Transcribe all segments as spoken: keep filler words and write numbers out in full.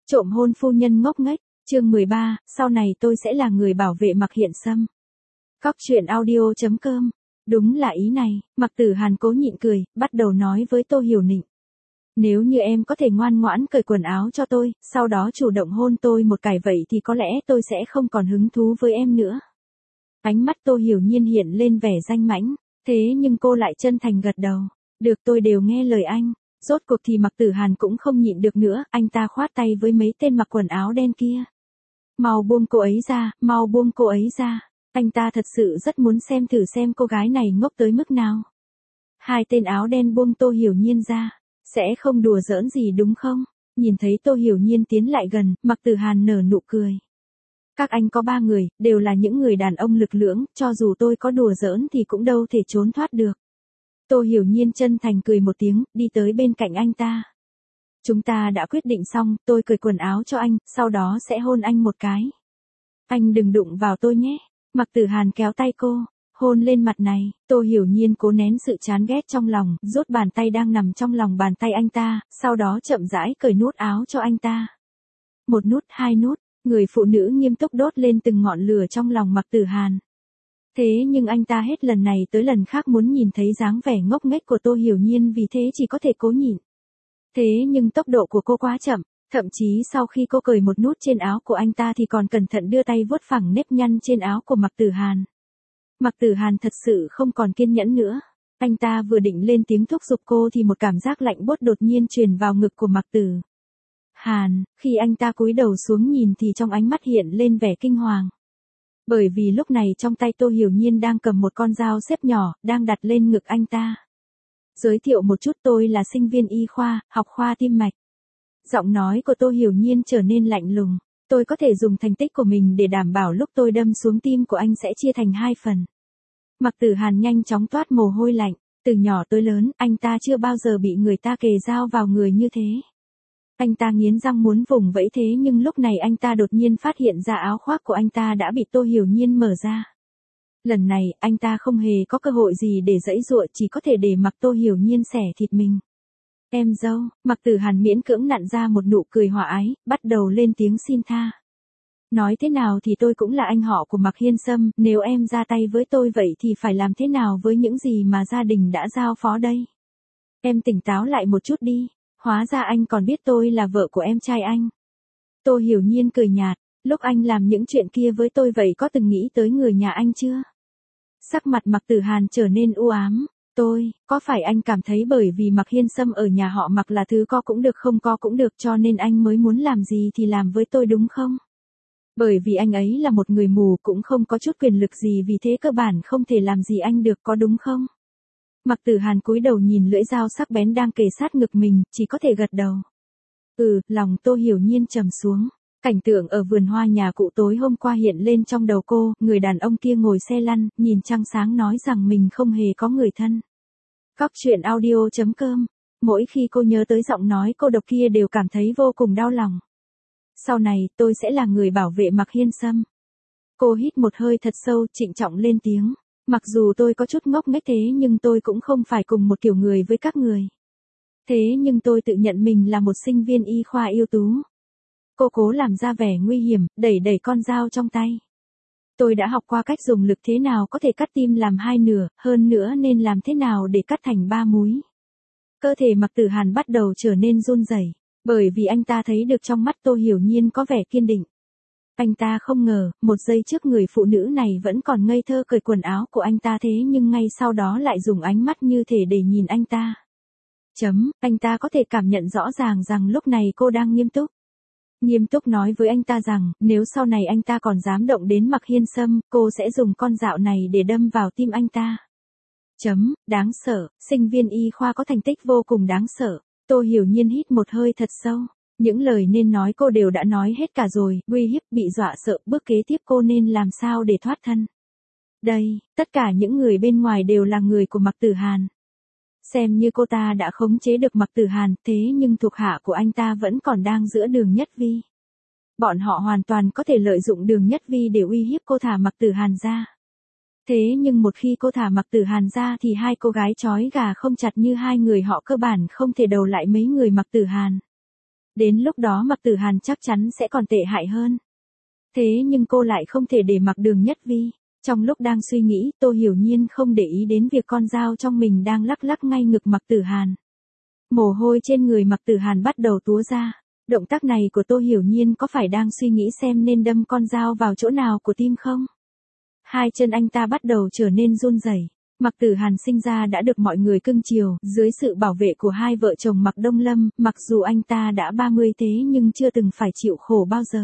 Trộm hôn phu nhân ngốc nghếch, chương mười ba, sau này tôi sẽ là người bảo vệ Mạc Hiện Sâm. Cóc truyện audio chấm com. Đúng là ý này, Mạc Tử Hàn cố nhịn cười, bắt đầu nói với Tô Hiểu Nịnh. Nếu như em có thể ngoan ngoãn cởi quần áo cho tôi, sau đó chủ động hôn tôi một cái vậy thì có lẽ tôi sẽ không còn hứng thú với em nữa. Ánh mắt Tô Hiểu Nhiên hiện lên vẻ danh mãnh, thế nhưng cô lại chân thành gật đầu. Được, tôi đều nghe lời anh. Rốt cuộc thì Mạc Tử Hàn cũng không nhịn được nữa, anh ta khoát tay với mấy tên mặc quần áo đen kia. Mau buông cô ấy ra, mau buông cô ấy ra. Anh ta thật sự rất muốn xem thử xem cô gái này ngốc tới mức nào. Hai tên áo đen buông Tô Hiểu Nhiên ra. Sẽ không đùa giỡn gì đúng không? Nhìn thấy Tô Hiểu Nhiên tiến lại gần, Mạc Tử Hàn nở nụ cười. Các anh có ba người, đều là những người đàn ông lực lưỡng, cho dù tôi có đùa giỡn thì cũng đâu thể trốn thoát được. Tô Hiểu Nhiên chân thành cười một tiếng, đi tới bên cạnh anh ta. Chúng ta đã quyết định xong, tôi cởi quần áo cho anh, sau đó sẽ hôn anh một cái. Anh đừng đụng vào tôi nhé. Mạc Tử Hàn kéo tay cô, hôn lên mặt này. Tô Hiểu Nhiên cố nén sự chán ghét trong lòng, rút bàn tay đang nằm trong lòng bàn tay anh ta, sau đó chậm rãi cởi nút áo cho anh ta. Một nút, hai nút, người phụ nữ nghiêm túc đốt lên từng ngọn lửa trong lòng Mạc Tử Hàn. Thế nhưng anh ta hết lần này tới lần khác muốn nhìn thấy dáng vẻ ngốc nghếch của Tô Hiểu Nhiên, vì thế chỉ có thể cố nhịn. Thế nhưng tốc độ của cô quá chậm, thậm chí sau khi cô cởi một nút trên áo của anh ta thì còn cẩn thận đưa tay vuốt phẳng nếp nhăn trên áo của Mạc Tử Hàn. Mạc Tử Hàn thật sự không còn kiên nhẫn nữa. Anh ta vừa định lên tiếng thúc giục cô thì một cảm giác lạnh buốt đột nhiên truyền vào ngực của Mạc Tử Hàn. Khi anh ta cúi đầu xuống nhìn thì trong ánh mắt hiện lên vẻ kinh hoàng. Bởi vì lúc này trong tay Tô Hiểu Nhiên đang cầm một con dao xếp nhỏ, đang đặt lên ngực anh ta. Giới thiệu một chút, tôi là sinh viên y khoa, học khoa tim mạch. Giọng nói của Tô Hiểu Nhiên trở nên lạnh lùng. Tôi có thể dùng thành tích của mình để đảm bảo lúc tôi đâm xuống tim của anh sẽ chia thành hai phần. Mạc Tử Hàn nhanh chóng toát mồ hôi lạnh. Từ nhỏ tới lớn, anh ta chưa bao giờ bị người ta kề dao vào người như thế. Anh ta nghiến răng muốn vùng vẫy, thế nhưng lúc này anh ta đột nhiên phát hiện ra áo khoác của anh ta đã bị Tô Hiểu Nhiên mở ra. Lần này, anh ta không hề có cơ hội gì để giãy giụa, chỉ có thể để mặc Tô Hiểu Nhiên xẻ thịt mình. Em dâu, Mạc Tử Hàn miễn cưỡng nặn ra một nụ cười hòa ái, bắt đầu lên tiếng xin tha. Nói thế nào thì tôi cũng là anh họ của Mạc Hiên Sâm, nếu em ra tay với tôi vậy thì phải làm thế nào với những gì mà gia đình đã giao phó đây? Em tỉnh táo lại một chút đi. Hóa ra anh còn biết tôi là vợ của em trai anh. Tô Hiểu Nhiên cười nhạt, lúc anh làm những chuyện kia với tôi vậy có từng nghĩ tới người nhà anh chưa? Sắc mặt Mạc Tử Hàn trở nên u ám. Tôi, có phải anh cảm thấy bởi vì Mạc Hiên Sâm ở nhà họ Mạc là thứ có cũng được không có cũng được cho nên anh mới muốn làm gì thì làm với tôi đúng không? Bởi vì anh ấy là một người mù cũng không có chút quyền lực gì, vì thế cơ bản không thể làm gì anh được, có đúng không? Mạc Tử Hàn cúi đầu nhìn lưỡi dao sắc bén đang kề sát ngực mình, chỉ có thể gật đầu. Ừ, lòng Tô Hiểu Nhiên trầm xuống. Cảnh tượng ở vườn hoa nhà cụ tối hôm qua hiện lên trong đầu cô, người đàn ông kia ngồi xe lăn, nhìn trăng sáng nói rằng mình không hề có người thân. Cóc truyện audio chấm com. Mỗi khi cô nhớ tới giọng nói cô độc kia đều cảm thấy vô cùng đau lòng. Sau này, tôi sẽ là người bảo vệ Mạc Hiên Sâm. Cô hít một hơi thật sâu, trịnh trọng lên tiếng. Mặc dù tôi có chút ngốc nghếch thế nhưng tôi cũng không phải cùng một kiểu người với các người. Thế nhưng tôi tự nhận mình là một sinh viên y khoa ưu tú. Cô cố làm ra vẻ nguy hiểm, đẩy đẩy con dao trong tay. Tôi đã học qua cách dùng lực thế nào có thể cắt tim làm hai nửa, hơn nữa nên làm thế nào để cắt thành ba múi. Cơ thể Mạc Tử Hàn bắt đầu trở nên run rẩy, bởi vì anh ta thấy được trong mắt Tô Hiểu Nhiên có vẻ kiên định. Anh ta không ngờ, một giây trước người phụ nữ này vẫn còn ngây thơ cởi quần áo của anh ta, thế nhưng ngay sau đó lại dùng ánh mắt như thể để nhìn anh ta. Chấm, anh ta có thể cảm nhận rõ ràng rằng lúc này cô đang nghiêm túc. Nghiêm túc nói với anh ta rằng, nếu sau này anh ta còn dám động đến Mạc Hiên Sâm, cô sẽ dùng con dạo này để đâm vào tim anh ta. Chấm, đáng sợ, sinh viên y khoa có thành tích vô cùng đáng sợ. Tô Hiểu Nhiên hít một hơi thật sâu. Những lời nên nói cô đều đã nói hết cả rồi, uy hiếp, bị dọa sợ, bước kế tiếp cô nên làm sao để thoát thân. Đây, tất cả những người bên ngoài đều là người của Mạc Tử Hàn. Xem như cô ta đã khống chế được Mạc Tử Hàn, thế nhưng thuộc hạ của anh ta vẫn còn đang giữa Đường Nhất Vi. Bọn họ hoàn toàn có thể lợi dụng Đường Nhất Vi để uy hiếp cô thả Mạc Tử Hàn ra. Thế nhưng một khi cô thả Mạc Tử Hàn ra thì hai cô gái trói gà không chặt như hai người họ cơ bản không thể đầu lại mấy người Mạc Tử Hàn. Đến lúc đó Mạc Tử Hàn chắc chắn sẽ còn tệ hại hơn. Thế nhưng cô lại không thể để mặc Đường Nhất Vi. Trong lúc đang suy nghĩ, Tô Hiểu Nhiên không để ý đến việc con dao trong mình đang lắc lắc ngay ngực Mạc Tử Hàn. Mồ hôi trên người Mạc Tử Hàn bắt đầu túa ra. Động tác này của Tô Hiểu Nhiên có phải đang suy nghĩ xem nên đâm con dao vào chỗ nào của tim không? Hai chân anh ta bắt đầu trở nên run rẩy. Mạc Tử Hàn sinh ra đã được mọi người cưng chiều, dưới sự bảo vệ của hai vợ chồng Mạc Đông Lâm, mặc dù anh ta đã ba mươi thế nhưng chưa từng phải chịu khổ bao giờ.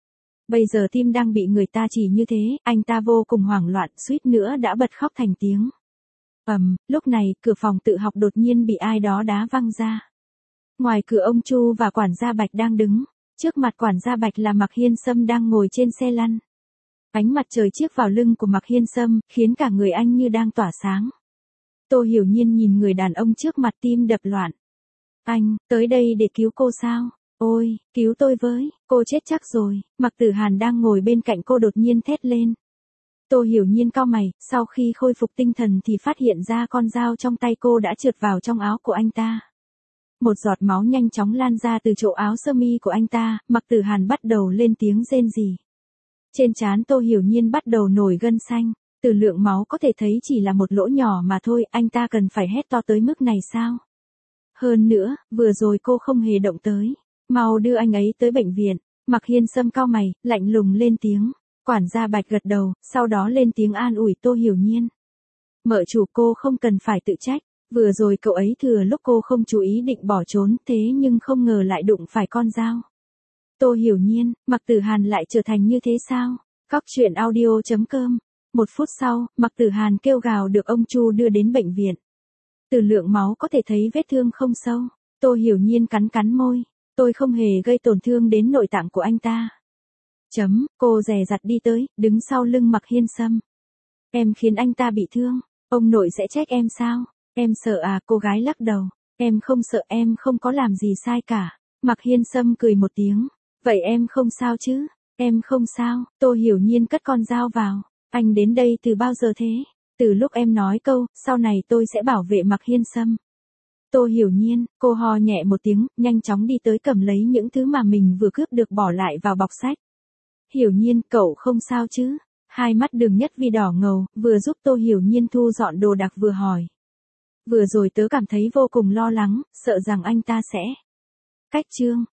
Bây giờ tim đang bị người ta chỉ như thế, anh ta vô cùng hoảng loạn, suýt nữa đã bật khóc thành tiếng. Ầm, lúc này, cửa phòng tự học đột nhiên bị ai đó đá văng ra. Ngoài cửa ông Chu và quản gia Bạch đang đứng, trước mặt quản gia Bạch là Mạc Hiên Sâm đang ngồi trên xe lăn. Ánh mặt trời chiếu vào lưng của Mạc Hiên Sâm, khiến cả người anh như đang tỏa sáng. Tô Hiểu Nhiên nhìn người đàn ông trước mặt tim đập loạn. Anh, tới đây để cứu cô sao? Ôi, cứu tôi với, cô chết chắc rồi. Mạc Tử Hàn đang ngồi bên cạnh cô đột nhiên thét lên. Tô Hiểu Nhiên cau mày, sau khi khôi phục tinh thần thì phát hiện ra con dao trong tay cô đã trượt vào trong áo của anh ta. Một giọt máu nhanh chóng lan ra từ chỗ áo sơ mi của anh ta, Mạc Tử Hàn bắt đầu lên tiếng rên rỉ. Trên trán Tô Hiểu Nhiên bắt đầu nổi gân xanh, từ lượng máu có thể thấy chỉ là một lỗ nhỏ mà thôi, anh ta cần phải hét to tới mức này sao? Hơn nữa, vừa rồi cô không hề động tới, mau đưa anh ấy tới bệnh viện. Mạc Hiên Sâm cau mày, lạnh lùng lên tiếng. Quản gia Bạch gật đầu, sau đó lên tiếng an ủi Tô Hiểu Nhiên. Mợ chủ, cô không cần phải tự trách, vừa rồi cậu ấy thừa lúc cô không chú ý định bỏ trốn, thế nhưng không ngờ lại đụng phải con dao. Tô Hiểu Nhiên, Mạc Tử Hàn lại trở thành như thế sao? Cóc truyện audio chấm com. Một phút sau, Mạc Tử Hàn kêu gào được ông Chu đưa đến bệnh viện. Từ lượng máu có thể thấy vết thương không sâu. Tô Hiểu Nhiên cắn cắn môi. Tôi không hề gây tổn thương đến nội tạng của anh ta. Chấm, cô dè dặt đi tới, đứng sau lưng Mạc Hiên Sâm. Em khiến anh ta bị thương, ông nội sẽ trách em sao? Em sợ à? Cô gái lắc đầu. Em không sợ, em không có làm gì sai cả. Mạc Hiên Sâm cười một tiếng. Vậy em không sao chứ? Em không sao. Tô Hiểu Nhiên cất con dao vào. Anh đến đây từ bao giờ thế? Từ lúc em nói câu, sau này tôi sẽ bảo vệ Mạc Hiên Sâm. Tô Hiểu Nhiên, cô ho nhẹ một tiếng, nhanh chóng đi tới cầm lấy những thứ mà mình vừa cướp được bỏ lại vào bọc sách. Hiểu Nhiên, cậu không sao chứ? Hai mắt Đường Nhất Vi đỏ ngầu, vừa giúp Tô Hiểu Nhiên thu dọn đồ đạc vừa hỏi. Vừa rồi tớ cảm thấy vô cùng lo lắng, sợ rằng anh ta sẽ cách chương.